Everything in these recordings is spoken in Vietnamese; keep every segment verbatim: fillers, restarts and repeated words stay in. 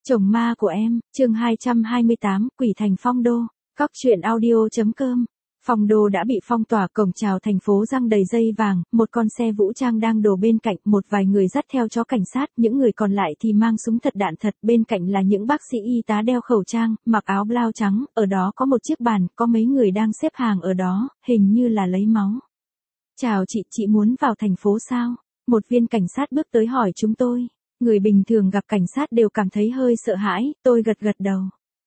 Chồng ma của em, chương hai trăm hai mươi tám, Quỷ thành phong đô. Cóc truyện audio.com. Phong đô đã bị phong tỏa, cổng chào thành phố răng đầy dây vàng, một con xe vũ trang đang đổ bên cạnh, một vài người dắt theo chó cảnh sát, những người còn lại thì mang súng thật đạn thật, bên cạnh là những bác sĩ y tá đeo khẩu trang, mặc áo blau trắng, ở đó có một chiếc bàn, có mấy người đang xếp hàng ở đó, hình như là lấy máu. Chào chị, chị muốn vào thành phố sao? Một viên cảnh sát bước tới hỏi chúng tôi. Người bình thường gặp cảnh sát đều cảm thấy hơi sợ hãi, tôi gật gật đầu.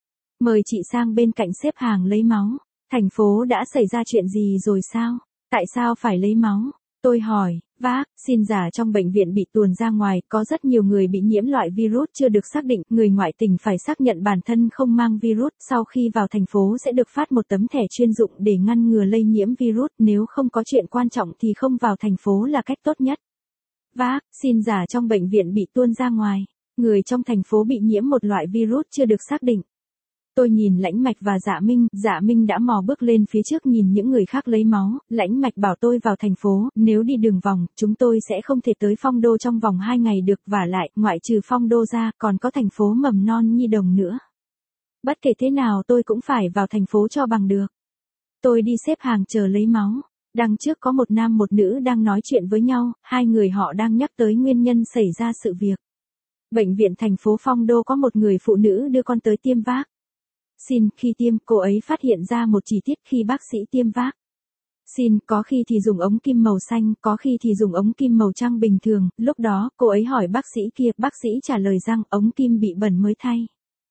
Mời chị sang bên cạnh xếp hàng lấy máu. Thành phố đã xảy ra chuyện gì rồi sao? Tại sao phải lấy máu? Tôi hỏi, vác, xin giả trong bệnh viện bị tuồn ra ngoài, có rất nhiều người bị nhiễm loại virus chưa được xác định, người ngoại tỉnh phải xác nhận bản thân không mang virus, sau khi vào thành phố sẽ được phát một tấm thẻ chuyên dụng để ngăn ngừa lây nhiễm virus, nếu không có chuyện quan trọng thì không vào thành phố là cách tốt nhất. Vác, xin giả trong bệnh viện bị tuôn ra ngoài, người trong thành phố bị nhiễm một loại virus chưa được xác định. Tôi nhìn Lãnh Mạch và Dạ Minh, Dạ Minh đã mò bước lên phía trước nhìn những người khác lấy máu, Lãnh Mạch bảo tôi vào thành phố, nếu đi đường vòng, chúng tôi sẽ không thể tới phong đô trong vòng hai ngày được, vả lại, ngoại trừ phong đô ra, còn có thành phố mầm non nhi đồng nữa. Bất kể thế nào tôi cũng phải vào thành phố cho bằng được. Tôi đi xếp hàng chờ lấy máu. Đằng trước có một nam một nữ đang nói chuyện với nhau, hai người họ đang nhắc tới nguyên nhân xảy ra sự việc. Bệnh viện thành phố Phong Đô có một người phụ nữ đưa con tới tiêm vác. Xin, khi tiêm, cô ấy phát hiện ra một chi tiết khi bác sĩ tiêm vác. Xin, có khi thì dùng ống kim màu xanh, có khi thì dùng ống kim màu trắng bình thường, lúc đó, cô ấy hỏi bác sĩ kia, bác sĩ trả lời rằng ống kim bị bẩn mới thay.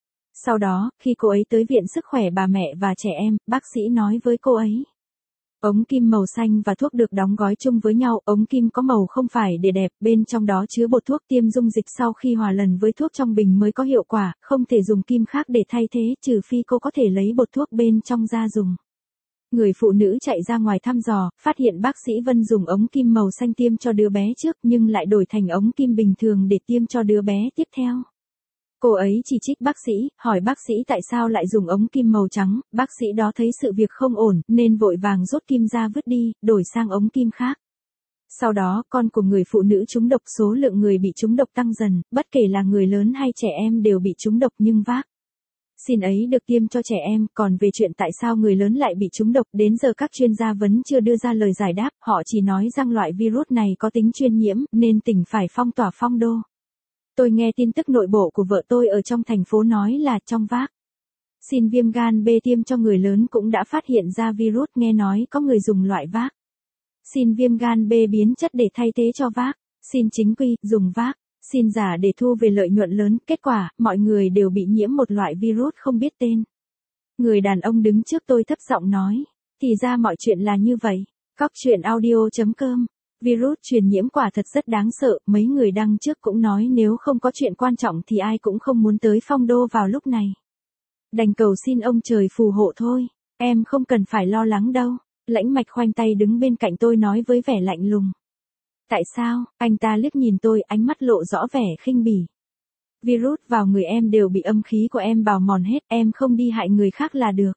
Sau đó, khi cô ấy tới viện sức khỏe bà mẹ và trẻ em, bác sĩ nói với cô ấy. Ống kim màu xanh và thuốc được đóng gói chung với nhau, ống kim có màu không phải để đẹp, bên trong đó chứa bột thuốc tiêm dung dịch sau khi hòa lần với thuốc trong bình mới có hiệu quả, không thể dùng kim khác để thay thế, trừ phi cô có thể lấy bột thuốc bên trong ra dùng. Người phụ nữ chạy ra ngoài thăm dò, phát hiện bác sĩ Vân dùng ống kim màu xanh tiêm cho đứa bé trước nhưng lại đổi thành ống kim bình thường để tiêm cho đứa bé tiếp theo. Cô ấy chỉ trích bác sĩ, hỏi bác sĩ tại sao lại dùng ống kim màu trắng, bác sĩ đó thấy sự việc không ổn, nên vội vàng rút kim ra vứt đi, đổi sang ống kim khác. Sau đó, con của người phụ nữ trúng độc, số lượng người bị trúng độc tăng dần, bất kể là người lớn hay trẻ em đều bị trúng độc nhưng vác. Xin ấy được tiêm cho trẻ em, còn về chuyện tại sao người lớn lại bị trúng độc, đến giờ các chuyên gia vẫn chưa đưa ra lời giải đáp, họ chỉ nói rằng loại virus này có tính truyền nhiễm, nên tỉnh phải phong tỏa Phong Đô. Tôi nghe tin tức nội bộ của vợ tôi ở trong thành phố nói là trong vác. Xin viêm gan B tiêm cho người lớn cũng đã phát hiện ra virus, nghe nói có người dùng loại vác. Xin viêm gan B biến chất để thay thế cho vác. Xin chính quy, dùng vác. Xin giả để thu về lợi nhuận lớn, kết quả, mọi người đều bị nhiễm một loại virus không biết tên. Người đàn ông đứng trước tôi thấp giọng nói. Thì ra mọi chuyện là như vậy. Cóc truyện audio.com. Virus truyền nhiễm quả thật rất đáng sợ, mấy người đăng trước cũng nói nếu không có chuyện quan trọng thì ai cũng không muốn tới Phong Đô vào lúc này. Đành cầu xin ông trời phù hộ thôi, em không cần phải lo lắng đâu. Lãnh Mạch khoanh tay đứng bên cạnh tôi nói với vẻ lạnh lùng. Tại sao? Anh ta liếc nhìn tôi, ánh mắt lộ rõ vẻ khinh bỉ. Virus vào người em đều bị âm khí của em bào mòn hết, em không đi hại người khác là được.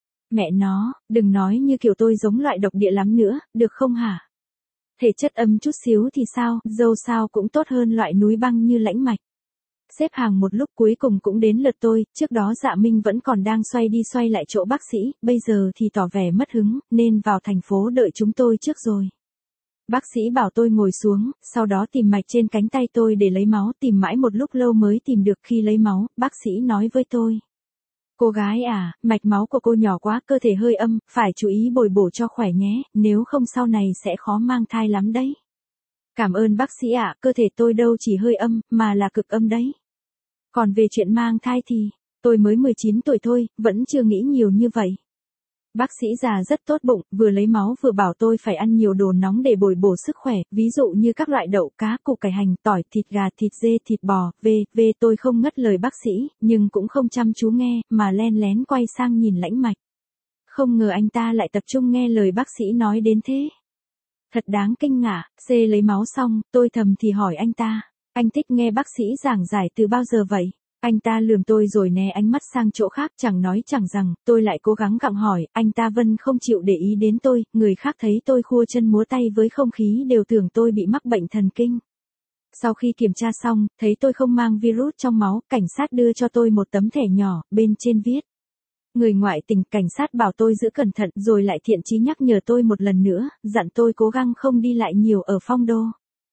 Mẹ nó, đừng nói như kiểu tôi giống loại độc địa lắm nữa, được không hả? Thể chất âm chút xíu thì sao, dâu sao cũng tốt hơn loại núi băng như Lãnh Mạch. Xếp hàng một lúc cuối cùng cũng đến lượt tôi, trước đó Dạ Minh vẫn còn đang xoay đi xoay lại chỗ bác sĩ, bây giờ thì tỏ vẻ mất hứng, nên vào thành phố đợi chúng tôi trước rồi. Bác sĩ bảo tôi ngồi xuống, sau đó tìm mạch trên cánh tay tôi để lấy máu, tìm mãi một lúc lâu mới tìm được. Khi lấy máu, bác sĩ nói với tôi. Cô gái à, mạch máu của cô nhỏ quá, cơ thể hơi âm, phải chú ý bồi bổ cho khỏe nhé, nếu không sau này sẽ khó mang thai lắm đấy. Cảm ơn bác sĩ ạ, cơ thể tôi đâu chỉ hơi âm, mà là cực âm đấy. Còn về chuyện mang thai thì, tôi mới mười chín tuổi thôi, vẫn chưa nghĩ nhiều như vậy. Bác sĩ già rất tốt bụng, vừa lấy máu vừa bảo tôi phải ăn nhiều đồ nóng để bồi bổ sức khỏe, ví dụ như các loại đậu, cá, củ cải, hành, tỏi, thịt gà, thịt dê, thịt bò, v, v. Tôi không ngất lời bác sĩ, nhưng cũng không chăm chú nghe, mà len lén quay sang nhìn Lãnh Mạch. Không ngờ anh ta lại tập trung nghe lời bác sĩ nói đến thế. Thật đáng kinh ngạc. C lấy máu xong, tôi thầm thì hỏi anh ta, anh thích nghe bác sĩ giảng giải từ bao giờ vậy? Anh ta lườm tôi rồi né ánh mắt sang chỗ khác, chẳng nói chẳng rằng, tôi lại cố gắng gặng hỏi, anh ta Vân không chịu để ý đến tôi, người khác thấy tôi khua chân múa tay với không khí đều tưởng tôi bị mắc bệnh thần kinh. Sau khi kiểm tra xong, thấy tôi không mang virus trong máu, cảnh sát đưa cho tôi một tấm thẻ nhỏ, bên trên viết. Người ngoại tình, cảnh sát bảo tôi giữ cẩn thận rồi lại thiện chí nhắc nhở tôi một lần nữa, dặn tôi cố gắng không đi lại nhiều ở Phong Đô.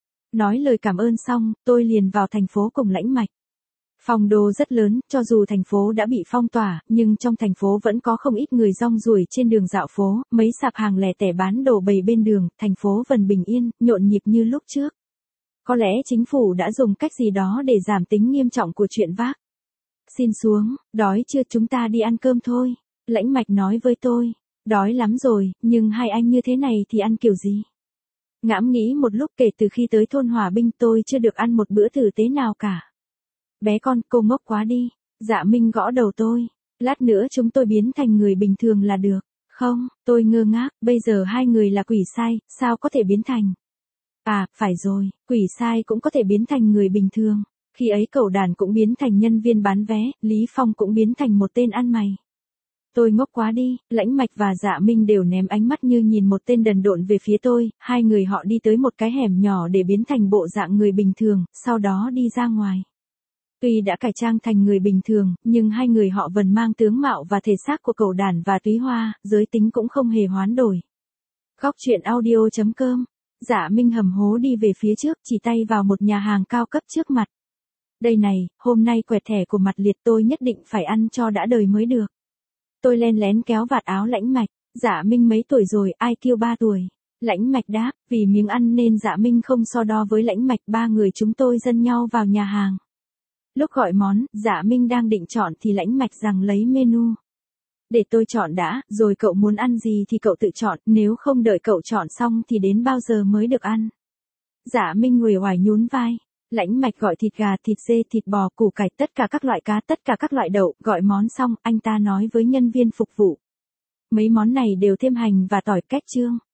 Nói lời cảm ơn xong, tôi liền vào thành phố cùng Lãnh Mạch. Phong Đô rất lớn, cho dù thành phố đã bị phong tỏa, nhưng trong thành phố vẫn có không ít người rong ruổi trên đường dạo phố, mấy sạp hàng lẻ tẻ bán đồ bày bên đường, thành phố vẫn bình yên, nhộn nhịp như lúc trước. Có lẽ chính phủ đã dùng cách gì đó để giảm tính nghiêm trọng của chuyện vác. Xin xuống, đói chưa, chúng ta đi ăn cơm thôi. Lãnh Mạch nói với tôi, đói lắm rồi, nhưng hai anh như thế này thì ăn kiểu gì? Ngẫm nghĩ một lúc, kể từ khi tới thôn Hòa Binh tôi chưa được ăn một bữa tử tế nào cả. Bé con, cô ngốc quá đi. Dạ Minh gõ đầu tôi. Lát nữa chúng tôi biến thành người bình thường là được. Không, tôi ngơ ngác, bây giờ hai người là quỷ sai, sao có thể biến thành? À, phải rồi, quỷ sai cũng có thể biến thành người bình thường. Khi ấy cậu đàn cũng biến thành nhân viên bán vé, Lý Phong cũng biến thành một tên ăn mày. Tôi ngốc quá đi, Lãnh Mạch và Dạ Minh đều ném ánh mắt như nhìn một tên đần độn về phía tôi, hai người họ đi tới một cái hẻm nhỏ để biến thành bộ dạng người bình thường, sau đó đi ra ngoài. Tuy đã cải trang thành người bình thường, nhưng hai người họ vẫn mang tướng mạo và thể xác của cậu đàn và túy hoa, giới tính cũng không hề hoán đổi. Góc truyện audio chấm com. Dạ Minh hầm hố đi về phía trước, chỉ tay vào một nhà hàng cao cấp trước mặt. Đây này, hôm nay quẹt thẻ của Mặt Liệt, tôi nhất định phải ăn cho đã đời mới được. Tôi len lén kéo vạt áo Lãnh Mạch. Dạ Minh mấy tuổi rồi, i kiu ba tuổi. Lãnh Mạch đáp, vì miếng ăn nên Dạ Minh không so đo với Lãnh Mạch, ba người chúng tôi dâng nhau vào nhà hàng. Lúc gọi món, Dạ Minh đang định chọn thì Lãnh Mạch rằng lấy menu. Để tôi chọn đã, rồi cậu muốn ăn gì thì cậu tự chọn, nếu không đợi cậu chọn xong thì đến bao giờ mới được ăn. Dạ Minh nguề oải nhún vai. Lãnh Mạch gọi thịt gà, thịt dê, thịt bò, củ cải, tất cả các loại cá, tất cả các loại đậu, gọi món xong, anh ta nói với nhân viên phục vụ. Mấy món này đều thêm hành và tỏi, cách chương.